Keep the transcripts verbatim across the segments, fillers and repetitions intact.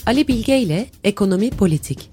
Ali Bilge ile Ekonomi Politik.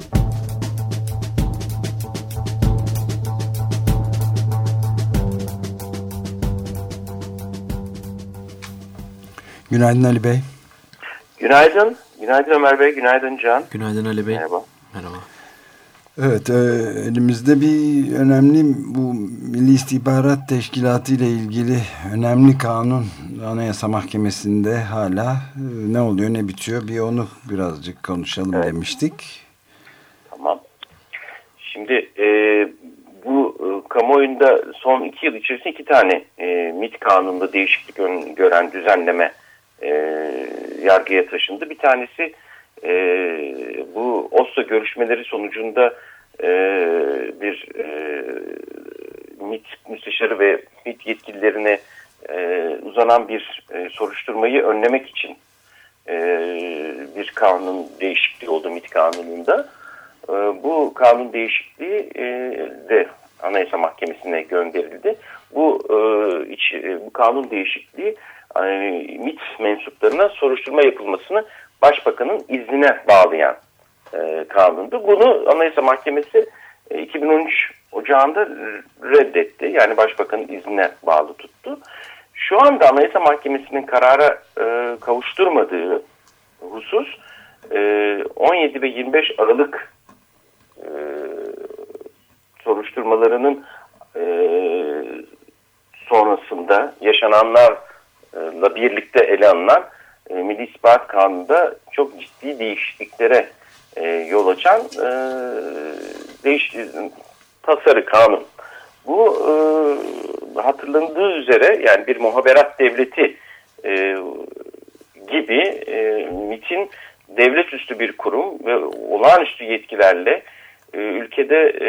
Günaydın Ali Bey. Günaydın. Günaydın Ömer Bey. Günaydın Can. Günaydın Ali Bey. Merhaba. Merhaba. Evet, e, elimizde bir önemli bu Milli İstihbarat Teşkilatı ile ilgili önemli kanun Anayasa Mahkemesi'nde hala e, ne oluyor ne bitiyor bir onu birazcık konuşalım evet. demiştik. Tamam. Şimdi e, bu e, kamuoyunda son iki yıl içerisinde iki tane e, MİT kanununda değişiklik ön, gören düzenleme e, yargıya taşındı. Bir tanesi e, bu Oslo görüşmeleri sonucunda e, bir e, MİT müsteşarı ve MİT yetkililerine e, uzanan bir e, soruşturmayı önlemek için e, bir kanun değişikliği oldu MİT kanununda. E, bu kanun değişikliği e, de Anayasa Mahkemesi'ne gönderildi. Bu, e, iç, e, bu kanun değişikliği e, MİT mensuplarına soruşturma yapılmasını Başbakanın iznine bağlayan e, kanundu. Bunu Anayasa Mahkemesi e, iki bin on üç Ocağı'nda reddetti. Yani Başbakanın iznine bağlı tuttu. Şu anda Anayasa Mahkemesi'nin karara e, kavuşturmadığı husus e, on yedi ve yirmi beş Aralık e, soruşturmalarının e, sonrasında yaşananlarla birlikte ele alınan e, Milli İstihbarat Kanunu'nda çok ciddi değişikliklere e, yol açan e, değiş tasarı kanun. Bu e, hatırlandığı üzere yani bir muhaberat devleti e, gibi e, MİT'in devlet üstü bir kurum ve olağanüstü yetkilerle e, ülkede e,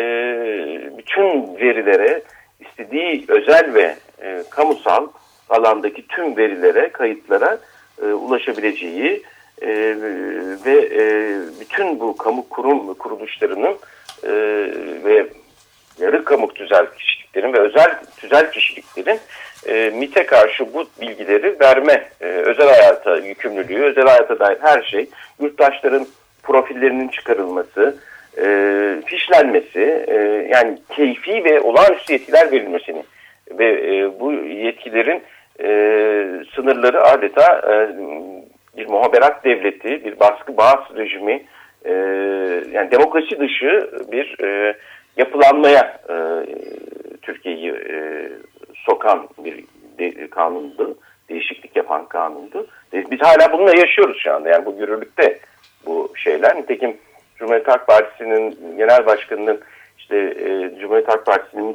bütün verilere, istediği özel ve e, kamusal alandaki tüm verilere, kayıtlara e, ulaşabileceği e, ve e, bütün bu kamu kurum kuruluşlarının e, ve yarı kamu tüzel kişiliklerin ve özel tüzel kişiliklerin e, MİT'e karşı bu bilgileri verme, e, özel hayata yükümlülüğü, özel hayata dair her şey, yurttaşların profillerinin çıkarılması, e, fişlenmesi, e, yani keyfi ve olağanüstü yetkiler verilmesini ve e, bu yetkilerin e, sınırları adeta e, bir muhaberat devleti, bir baskı bağız rejimi, e, yani demokrasi dışı bir e, yapılanmaya e, Türkiye'yi e, sokan bir de, kanundu, değişiklik yapan kanundu. E, biz hala bununla yaşıyoruz şu anda. Yani bu yürürlükte bu şeyler. Nitekim Cumhuriyet Halk Partisi'nin genel başkanının işte e, Cumhuriyet Halk Partisi'nin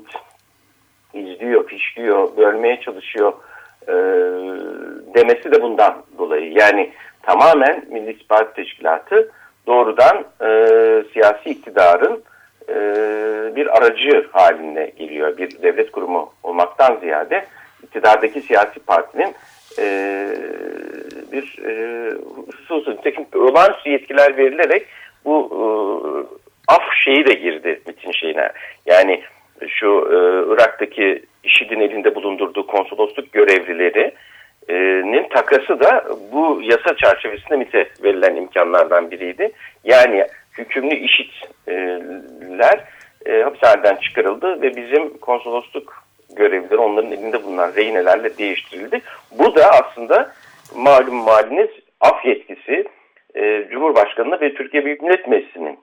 izliyor, fişliyor, bölmeye çalışıyor e, demesi de bundan dolayı. Yani tamamen Milli İstihbarat Teşkilatı doğrudan e, siyasi iktidarın e, bir aracı haline geliyor. Bir devlet kurumu olmaktan ziyade iktidardaki siyasi partinin e, bir e, hususu, nitekim olağanüstü yetkiler verilerek bu e, af şeyi de girdi MİT'in şeyine. Yani şu e, Irak'taki IŞİD'in elinde bulundurduğu konsolosluk görevlilerinin takası da bu yasa çerçevesinde MİT'e verilen imkanlardan biriydi. Yani hükümlü IŞİD'ler e, hapishaneden çıkarıldı ve bizim konsolosluk görevlileri onların elinde bulunan rehinelerle değiştirildi. Bu da aslında malum maliniz af yetkisi e, Cumhurbaşkanı'na ve Türkiye Büyük Millet Meclisi'nin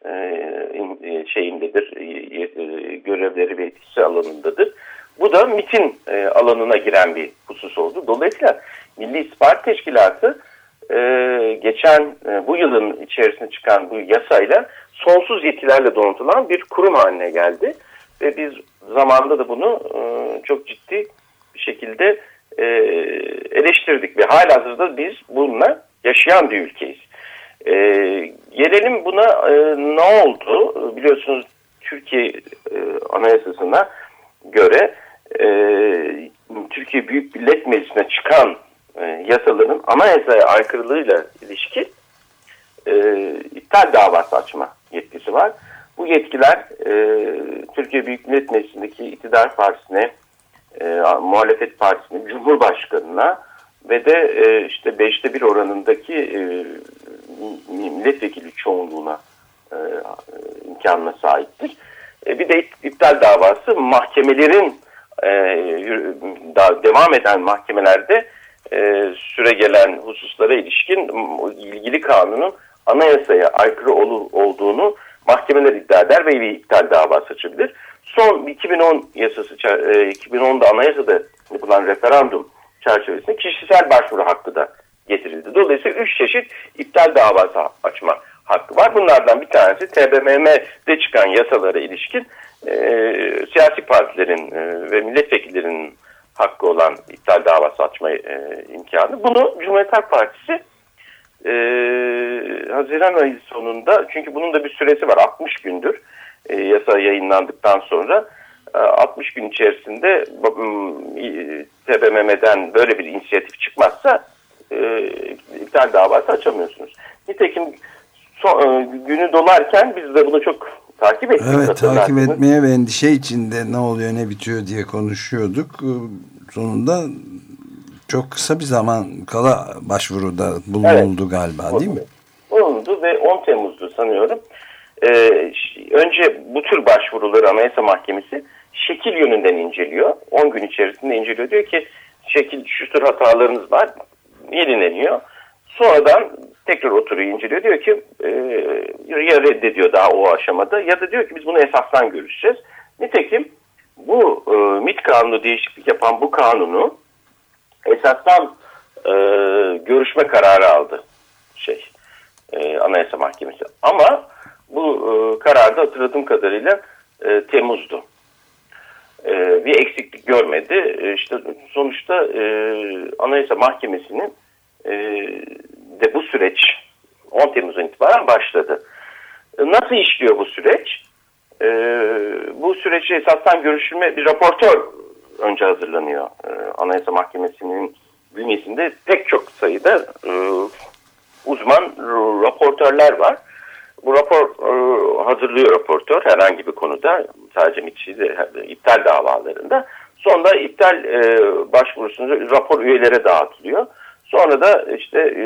e, şeyindedir, e, görevleri ve etkisi alanındadır. Bu da MİT'in e, alanına giren bir husus oldu. Dolayısıyla Milli İstihbarat Teşkilatı e, geçen e, bu yılın içerisinde çıkan bu yasayla sonsuz yetkilerle donatılan bir kurum haline geldi. Ve biz zamanında da bunu e, çok ciddi bir şekilde e, eleştirdik ve halihazırda biz bununla yaşayan bir ülkeyiz. E, gelelim buna e, ne oldu? Biliyorsunuz Türkiye e, Anayasası'na göre e, Türkiye Büyük Millet Meclisi'ne çıkan e, yasaların anayasaya aykırılığıyla ilişki e, iptal davası açma yetkisi var. Bu yetkiler e, Türkiye Büyük Millet Meclisi'ndeki iktidar partisine, e, muhalefet partisine, Cumhurbaşkanı'na ve de e, işte beşte bir oranındaki e, milletvekili çoğunluğuna e, imkanına sahiptir. E, bir de iptal davası mahkemelerin e, da, devam eden mahkemelerde e, süre gelen hususlara ilişkin ilgili kanunun anayasaya aykırı ol, olduğunu mahkemeler iddia eder ve bir iptal davası açabilir. Son iki bin on yasası, iki bin onda anayasada yapılan referandum çerçevesinde kişisel başvuru hakkı da getirildi. Dolayısıyla üç çeşit iptal davası açma hakkı var. Bunlardan bir tanesi T B M M'de çıkan yasalara ilişkin e, siyasi partilerin e, ve milletvekillerinin hakkı olan iptal davası açma e, imkanı. Bunu Cumhuriyet Halk Partisi e, Haziran ayı sonunda, çünkü bunun da bir süresi var, altmış gündür e, yasa yayınlandıktan sonra e, altmış gün içerisinde e, T B M M'den böyle bir inisiyatif çıkmazsa e, iptal davası açamıyorsunuz. Nitekim son, e, günü dolarken biz de bunu çok takip ettik. Evet, takip etmeye ve endişe içinde ne oluyor ne bitiyor diye konuşuyorduk. Sonunda çok kısa bir zaman kala başvuruda bulunuldu, evet, galiba, değil mi? Bulundu ve on Temmuz'du sanıyorum. Ee, önce bu tür başvuruları Anayasa Mahkemesi şekil yönünden inceliyor. on gün içerisinde inceliyor. Diyor ki şekil, şu tür hatalarınız var, yenileniyor. Sonradan tekrar oturuyor, inceliyor. Diyor ki e, ya reddediyor daha o aşamada, ya da diyor ki biz bunu esastan görüşeceğiz. Nitekim bu e, M İ T kanunu değişiklik yapan bu kanunu esastan e, görüşme kararı aldı şey e, Anayasa Mahkemesi. Ama bu e, kararda hatırladığım kadarıyla e, Temmuz'du. E, bir eksiklik görmedi. E, işte sonuçta e, Anayasa Mahkemesi'nin e, de bu süreç on Temmuz'dan itibaren başladı. E, nasıl işliyor bu süreç? E, bu süreci esasdan görüşülme bir raportör önce hazırlanıyor. E, Anayasa Mahkemesi'nin bünyesinde pek çok sayıda e, uzman raportörler var. Bu rapor e, hazırlıyor raportör herhangi bir konuda, sadece M İ T de, iptal davalarında. Sonra iptal e, başvurusunu rapor üyelere dağıtılıyor. Sonra da işte e,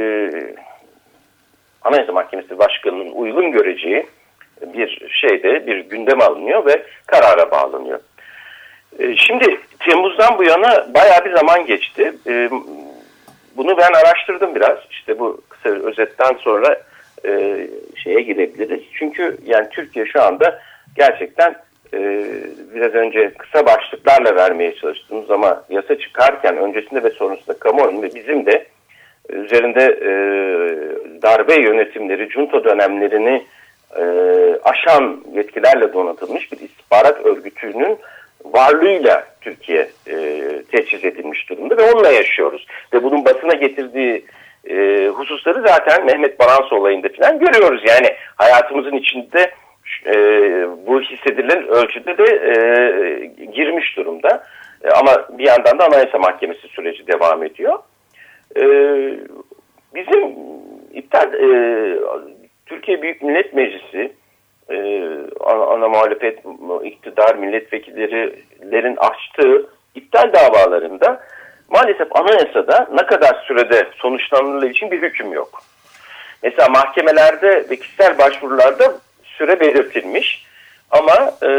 Anayasa Mahkemesi Başkanı'nın uygun göreceği bir şeyde bir gündem alınıyor ve karara bağlanıyor. E, şimdi Temmuz'dan bu yana bayağı bir zaman geçti. E, bunu ben araştırdım biraz. İşte bu kısa özetten sonra e, şeye girebiliriz. Çünkü yani Türkiye şu anda gerçekten e, biraz önce kısa başlıklarla vermeye çalıştığımız ama yasa çıkarken öncesinde ve sonrasında kamuoyunun ve bizim de üzerinde e, darbe yönetimleri, junta dönemlerini e, aşan yetkilerle donatılmış bir istihbarat örgütünün varlığıyla Türkiye e, teçhiz edilmiş durumda ve onunla yaşıyoruz. Ve bunun basına getirdiği e, hususları zaten Mehmet Baransı olayında falan görüyoruz. Yani hayatımızın içinde e, bu hissedilen ölçüde de e, girmiş durumda. E, ama bir yandan da Anayasa Mahkemesi süreci devam ediyor. E, bizim iptal e, Türkiye Büyük Millet Meclisi e, ana, ana muhalefet iktidar milletvekillerinin açtığı iptal davalarında maalesef anayasada ne kadar sürede sonuçlandığı için bir hüküm yok. Mesela mahkemelerde ve kişisel başvurularda süre belirtilmiş ama e,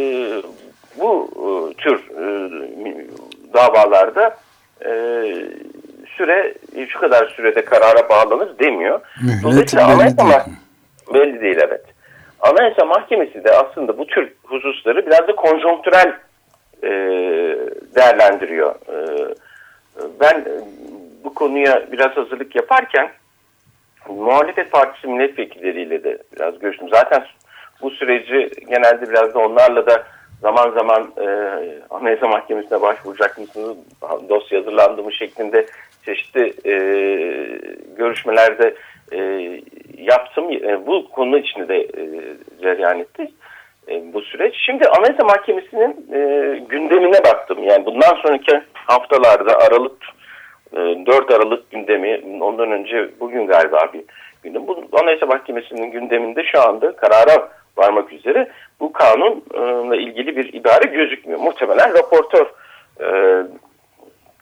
bu e, tür e, davalarda e, süre şu kadar sürede karara bağlanır demiyor. Mühlet Dolayısıyla belli Anayasa değil. belli değil, evet. Anayasa Mahkemesi de aslında bu tür hususları biraz da konjonktürel e, değerlendiriyor. E, ben bu konuya biraz hazırlık yaparken muhalefet partisi milletvekilleriyle de biraz görüştüm. Zaten bu süreci genelde biraz da onlarla da zaman zaman e, Anayasa Mahkemesi'ne başvuracak mısınız, dosya hazırlandı mı şeklinde çeşitli e, görüşmelerde e, yaptım. E, bu konu içinde de e, cereyan etti e, bu süreç. Şimdi Anayasa Mahkemesi'nin e, gündemine baktım. Yani bundan sonraki haftalarda Aralık e, dört Aralık gündemi, ondan önce bugün galiba bir gündem. Bu Anayasa Mahkemesi'nin gündeminde şu anda karara varmak üzere bu kanunla ilgili bir ibare gözükmüyor. Muhtemelen raportör e,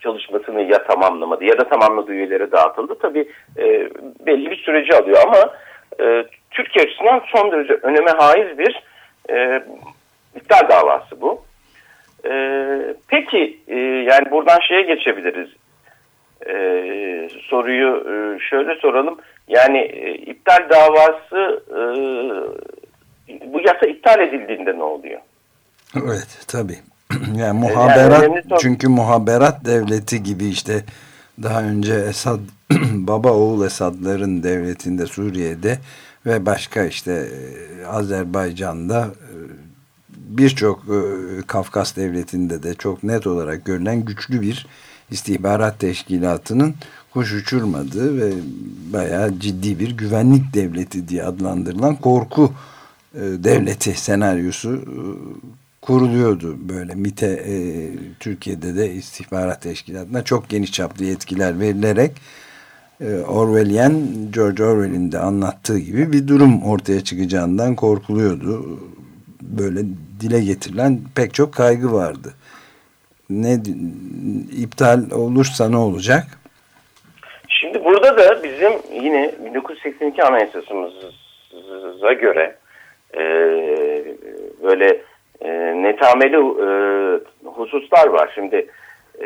çalışmasını ya tamamlamadı ya da tamamladığı üyelere dağıtıldı. Tabii e, belli bir süreci alıyor ama e, Türkiye açısından son derece öneme haiz bir e, iptal davası bu. E, peki e, yani buradan şeye geçebiliriz. E, soruyu e, şöyle soralım. Yani e, iptal davası e, bu yasa iptal edildiğinde ne oluyor? Evet tabii. Yani muhaberat yani sor- çünkü muhaberat devleti gibi işte daha önce Esad baba oğul Esadların devletinde Suriye'de ve başka işte Azerbaycan'da birçok Kafkas devletinde de çok net olarak görülen güçlü bir istihbarat teşkilatının kuş uçurmadığı ve bayağı ciddi bir güvenlik devleti diye adlandırılan korku devleti senaryosu kuruluyordu böyle MİT'e e, Türkiye'de de istihbarat teşkilatına çok geniş çaplı yetkiler verilerek e, Orwellian George Orwell'in de anlattığı gibi bir durum ortaya çıkacağından korkuluyordu. Böyle dile getirilen pek çok kaygı vardı. Ne iptal olursa ne olacak? Şimdi burada da bizim yine bin dokuz yüz seksen iki Anayasasımıza göre e, böyle E, netameli e, hususlar var. Şimdi e,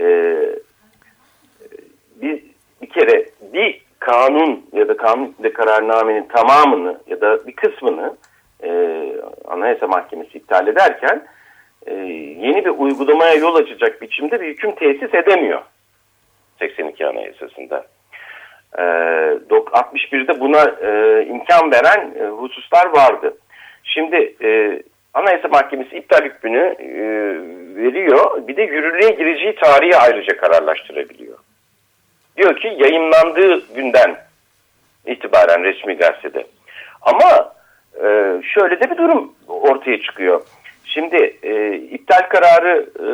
bir, bir kere bir kanun ya da kanun ve kararnamenin tamamını ya da bir kısmını e, Anayasa Mahkemesi iptal ederken e, yeni bir uygulamaya yol açacak biçimde bir hüküm tesis edemiyor. seksen iki Anayasası'nda. E, altmış birde buna e, imkan veren e, hususlar vardı. Şimdi e, Anayasa Mahkemesi iptal hükmünü e, veriyor. Bir de yürürlüğe gireceği tarihi ayrıca kararlaştırabiliyor. Diyor ki yayımlandığı günden itibaren resmi gazetede. Ama e, şöyle de bir durum ortaya çıkıyor. Şimdi e, iptal kararı e,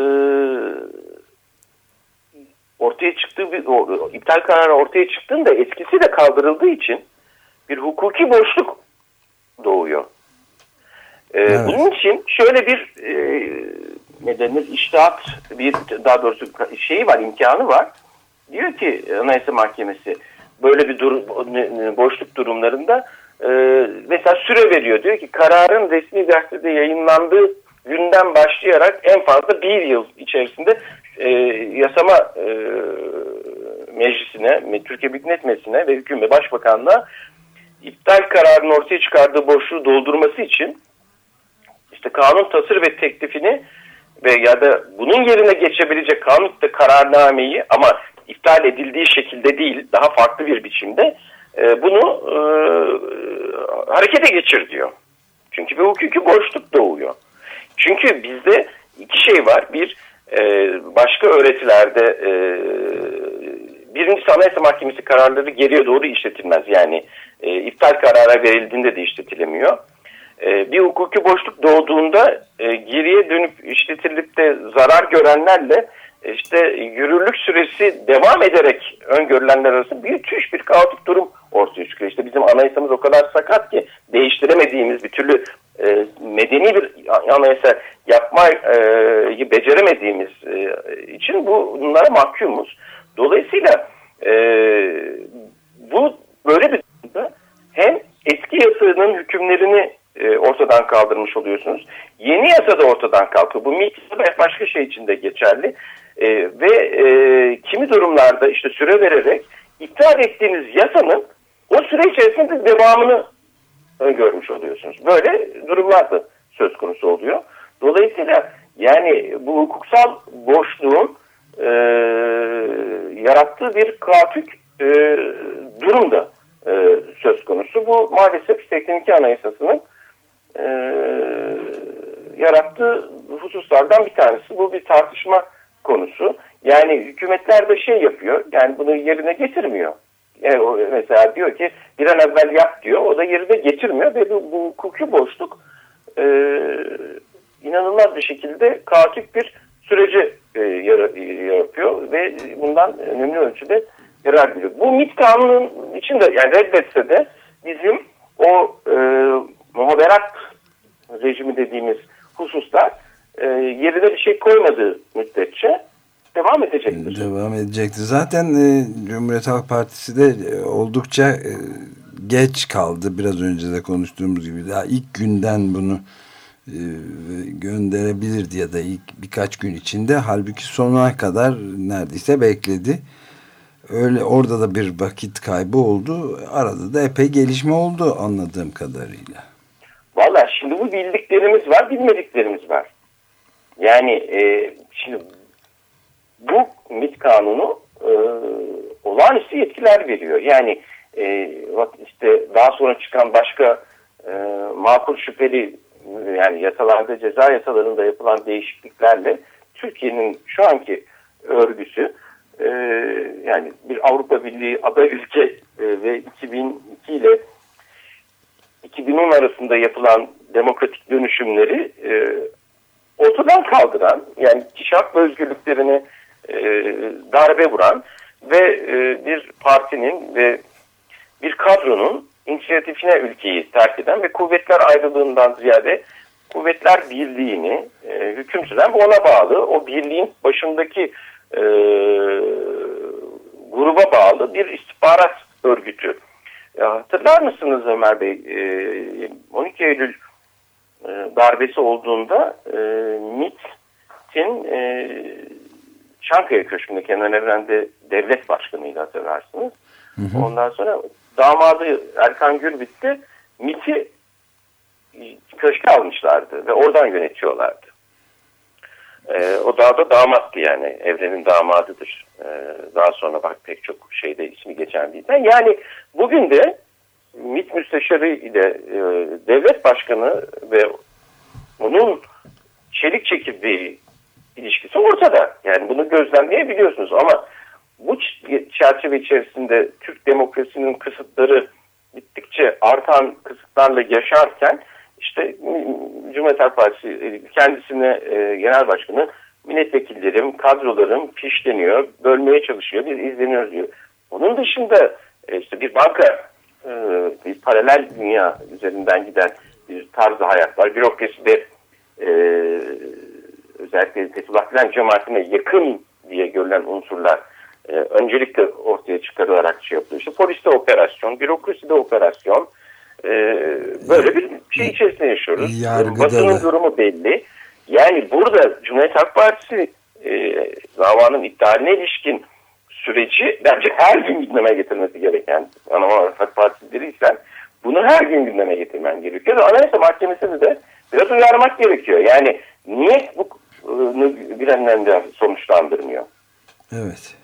ortaya çıktığı bir o, iptal kararı ortaya çıktığında etkisi de kaldırıldığı için bir hukuki boşluk doğuyor. Evet. Bunun için şöyle bir e, ne denir, içtihat bir daha doğrusu şeyi var, imkanı var. Diyor ki Anayasa Mahkemesi böyle bir durum, boşluk durumlarında e, mesela süre veriyor. Diyor ki kararın resmi gazetede yayınlandığı günden başlayarak en fazla bir yıl içerisinde e, yasama e, meclisine, Türkiye Büyük Millet Meclisi'ne ve hükümet başbakanlığa iptal kararının ortaya çıkardığı boşluğu doldurması için İşte kanun tasarı ve teklifini ve ya da bunun yerine geçebilecek kanun kararnameyi ama iptal edildiği şekilde değil, daha farklı bir biçimde e, bunu e, harekete geçir diyor. Çünkü bir hukuki boşluk doğuyor. Çünkü bizde iki şey var. Bir, e, başka öğretilerde e, birincisi Anayasa Mahkemesi kararları geriye doğru işletilmez. Yani e, iptal kararı verildiğinde de işletilemiyor. Bir hukuki boşluk doğduğunda e, geriye dönüp işletilip de zarar görenlerle işte yürürlük süresi devam ederek öngörülenler arasında büyütüş bir kaotik durum ortaya çıkıyor. İşte bizim anayasamız o kadar sakat ki değiştiremediğimiz bir türlü e, medeni bir anayasa yapmayı beceremediğimiz e, için bunlara mahkumuz. Dolayısıyla e, bu böyle bir durumda hem eski yasanın hükümlerini E, ortadan kaldırmış oluyorsunuz. Yeni yasa da ortadan kalkıyor. Bu MİT ve başka şey için de geçerli. E, ve e, kimi durumlarda işte süre vererek iptal ettiğiniz yasanın o süre içerisinde devamını öngörmüş oluyorsunuz. Böyle durumlar da söz konusu oluyor. Dolayısıyla yani bu hukuksal boşluğun e, yarattığı bir kaotik e, durum da e, söz konusu. Bu maalesef seksen iki Anayasası'nın E, yarattığı hususlardan bir tanesi. Bu bir tartışma konusu. Yani hükümetler de şey yapıyor. Yani bunu yerine getirmiyor. Yani o mesela diyor ki bir an evvel yap diyor. O da yerine getirmiyor ve bu, bu hukuki boşluk e, inanılmaz bir şekilde kaotik bir süreci e, yaratıyor ve bundan önemli ölçüde yarar görüyor. Bu MİT kanunun içinde yani reddetse de bizim o e, muhaberat rejimi dediğimiz hususlar e, yerine bir şey koymadığı müddetçe devam edecektir. Devam edecektir. Zaten e, Cumhuriyet Halk Partisi de e, oldukça e, geç kaldı. Biraz önce de konuştuğumuz gibi daha ilk günden bunu e, gönderebilirdi ya da ilk birkaç gün içinde. Halbuki sonuna kadar neredeyse bekledi. Öyle orada da bir vakit kaybı oldu. Arada da epey gelişme oldu anladığım kadarıyla. Vallahi şimdi bu bildiklerimiz var, bilmediklerimiz var. Yani e, şimdi bu MİT kanunu e, olağanüstü yetkiler veriyor. Yani e, bak işte daha sonra çıkan başka e, makul şüpheli yani yasalarda, ceza yasalarında yapılan değişikliklerle Türkiye'nin şu anki örgüsü e, yani bir Avrupa Birliği aday ülke e, ve iki bin iki ile iki bin on arasında yapılan demokratik dönüşümleri e, ortadan kaldıran, yani kişi hak ve özgürlüklerini e, darbe vuran ve e, bir partinin ve bir kadronun inisiyatifine ülkeyi terk eden ve kuvvetler ayrılığından ziyade kuvvetler birliğini e, hüküm süren ve ona bağlı o birliğin başındaki e, gruba bağlı bir istihbarat örgütü. Ya, hatırlar mısınız Ömer Bey? E, on iki Eylül e, darbesi olduğunda e, MİT'in e, Çankaya Köşkü'nde Kenan Evren'de devlet başkanıydı, hatırlarsınız. Hı hı. Ondan sonra damadı Erkan Gürbüz de MİT'i köşke almışlardı ve oradan yönetiyorlardı. Ee, o daha da damattı, yani Evren'in damadıdır. Ee, daha sonra bak pek çok şeyde ismi geçen bir insan. Yani bugün de MİT müsteşarı ile e, devlet başkanı ve onun çelik çekirdeği ilişkisi ortada. Yani bunu gözlemleyebiliyorsunuz ama bu çerçeve içerisinde Türk demokrasinin kısıtları gittikçe artan kısıtlarla yaşarken işte Cumhuriyet Halk Partisi kendisine e, genel başkanı milletvekillerim, kadrolarım fişleniyor, bölmeye çalışıyor, biz izleniyoruz diyor. Onun dışında e, işte bir banka, e, bir paralel dünya üzerinden giden bir tarzı hayat var. Bürokraside e, özellikle Fethullah Gülen cemaatine yakın diye görülen unsurlar e, öncelikle ortaya çıkarılarak şey yapılıyor. İşte poliste operasyon, bürokraside operasyon, e, böyle bir şey içerisinde yaşıyoruz. Basının durumu belli. Yani burada Cumhuriyet Halk Partisi e, davanın iptaline ilişkin süreci bence her gün gündeme getirmesi gereken, ana muhalefet partileriysem bunu her gün gündeme getirmen gerekiyor. Anayasa Mahkemesi'ni de biraz uyarmak gerekiyor. Yani niye bu bir anlamda sonuçlandırmıyor? Evet.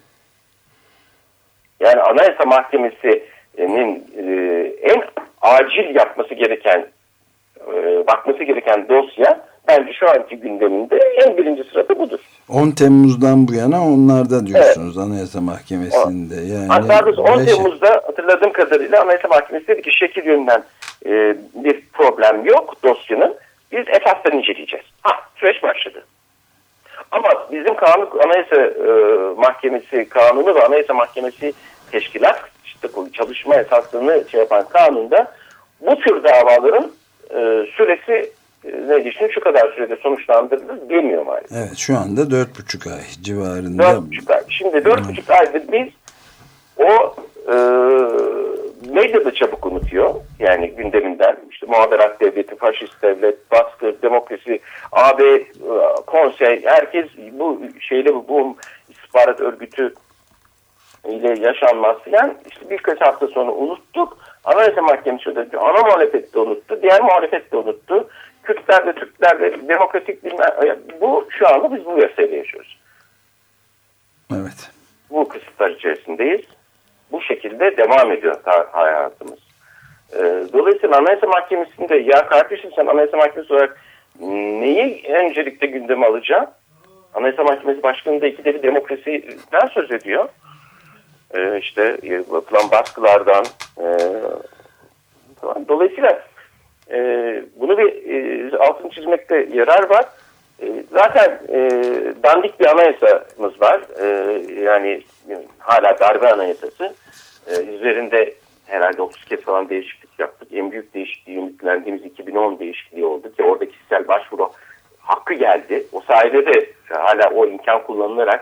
Yani Anayasa Mahkemesi'nin e, en acil yapması gereken, e, bakması gereken dosya bence şu anki gündeminde en birinci sırada budur. on Temmuz'dan bu yana onlarda diyorsunuz, evet. Anayasa Mahkemesi'nde. Yani hatta biz on Temmuz'da hatırladığım kadarıyla Anayasa Mahkemesi dedi ki şekil yönünden e, bir problem yok dosyanın. Biz esasları inceleyeceğiz. Ha, süreç başladı. Ama bizim kanun, Anayasa e, Mahkemesi kanunu ve Anayasa Mahkemesi teşkilat işte bu çalışma esaslarını şey yapan kanunda bu tür davaların e, süresi e, ne düşünün şu kadar sürede sonuçlandırılır demiyor maalesef. Evet, şu anda dört buçuk ay civarında. Dört buçuk ay. Şimdi dört hmm. buçuk aydır biz o e, medyada çabuk unutuyor. Yani gündeminden işte muhaberat devleti, faşist devlet, baskı, demokrasi, A B, konsey, herkes bu şeyle bu, bu istihbarat örgütü ile yaşanmaz filan. İşte birkaç hafta sonra unuttuk. Anayasa Mahkemesi de ana muhalefet de unuttu. Diğer muhalefet de unuttu. Kürtler de, Türkler de, demokratik bilmem. Bu şu anda biz bu yasayla yaşıyoruz. Evet. Bu kısıtlar içerisindeyiz. Bu şekilde devam ediyor hayatımız. Dolayısıyla Anayasa Mahkemesi'nde ya kardeşim sen Anayasa Mahkemesi olarak neyi öncelikle gündeme alacaksın? Anayasa Mahkemesi Başkanı da ikide bir demokrasiden söz ediyor. Ee, işte yapılan baskılardan e, dolayısıyla e, bunu bir e, altını çizmekte yarar var. E, zaten e, dandik bir anayasamız var. E, yani hala darbe anayasası. E, üzerinde herhalde otuz kez falan değişiklik yaptık. En büyük değişikliği ümitlendiğimiz iki bin on değişikliği oldu ki orada kişisel başvuru hakkı geldi. O sayede de hala o imkan kullanılarak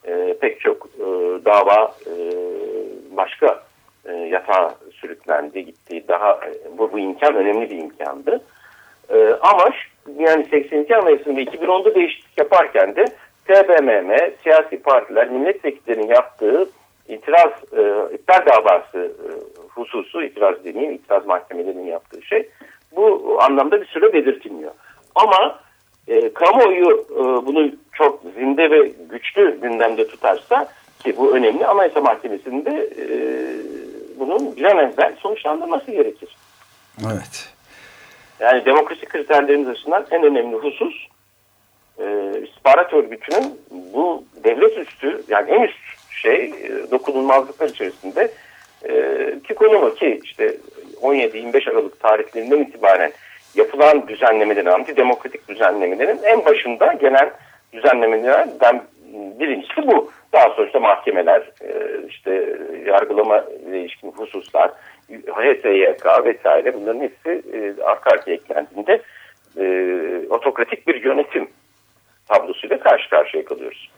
e, pek çok e, dava e, başka e, yatağa sürüklendi, gitti. Daha e, bu, bu imkan önemli bir imkandı. E, ama yani seksen iki Anayasası'nda iki bin onda değişiklik yaparken de T B M M, siyasi partiler, milletvekillerinin yaptığı itiraz, e, iptal davası e, hususu, itiraz demeyeyim, itiraz mahkemelerinin yaptığı şey, bu anlamda bir süre belirtilmiyor. Ama e, kamuoyu e, bunu çok zinde ve güçlü gündemde tutarsa, ki bu önemli, Anayasa Mahkemesi'nde e, bunun bir an evvel sonuçlandırması gerekir. Evet. Yani demokrasi kriterlerimiz açısından en önemli husus, e, istihbarat örgütünün bu devlet üstü, yani en üst şey, e, dokunulmazlıklar içerisinde e, ki konumu, ki işte on yedi yirmi beş Aralık tarihlerinden itibaren yapılan düzenlemelerin, antidemokratik düzenlemelerin en başında gelen düzenlemelerden birincisi bu. Daha sonra işte mahkemeler, e, işte yargılama ile ilişkin hususlar, H S Y K vesaire, bunların hepsi e, arka arkaya eklendiğinde e, otokratik bir yönetim tablosuyla karşı karşıya kalıyoruz.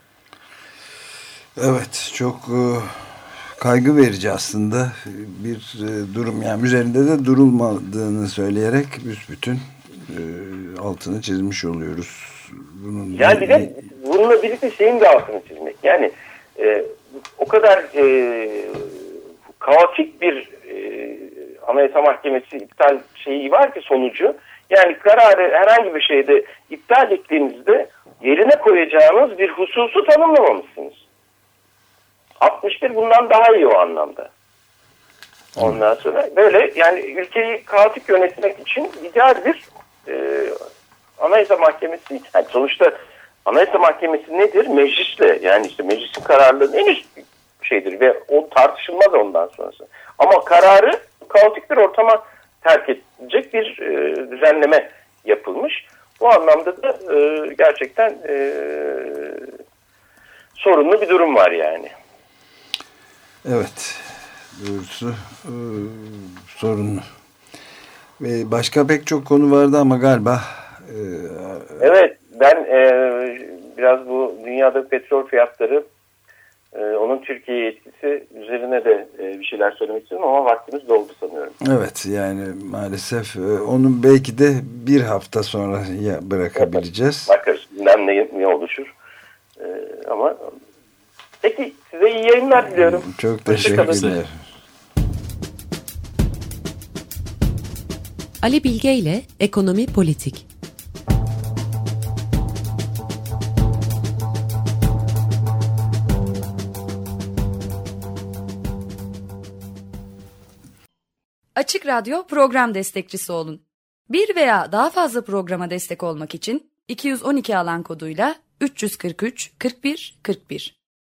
Evet, çok e, kaygı verici aslında bir e, durum. Yani üzerinde de durulmadığını söyleyerek büsbütün e, altını çizmiş oluyoruz. Bunun yani bir de bununla birlikte şeyin de altını çizmek. Yani e, o kadar e, kaotik bir e, Anayasa Mahkemesi iptal şeyi var ki sonucu. Yani kararı herhangi bir şeyde iptal ettiğinizde yerine koyacağınız bir hususu tanımlamamışsınız. altmış bir bundan daha iyi o anlamda. Ondan sonra böyle yani ülkeyi kaotik yönetmek için ideal bir e, Anayasa Mahkemesi. Yani sonuçta Anayasa Mahkemesi nedir? Meclisle, yani işte meclisin kararlarının en üst şeydir ve o tartışılmaz ondan sonrası. Ama kararı kaotik bir ortama terk edecek bir e, düzenleme yapılmış. Bu anlamda da e, gerçekten e, sorunlu bir durum var yani. Evet, doğrusu e, sorunlu. Ve başka pek çok konu vardı ama galiba e, evet, ben e, biraz bu dünyada petrol fiyatları, e, onun Türkiye'ye etkisi üzerine de e, bir şeyler söylemek istiyorum ama vaktimiz doldu sanıyorum. Evet, yani maalesef e, onu belki de bir hafta sonra ya bırakabileceğiz. Bakarız ne, ne oluşur. E, ama peki, size iyi yayınlar diliyorum. Çok teşekkürler. Ali Bilge ile Ekonomi Politik. Açık Radyo program destekçisi olun. Bir veya daha fazla programa destek olmak için iki yüz on iki alan koduyla üç yüz kırk üç kırk bir kırk bir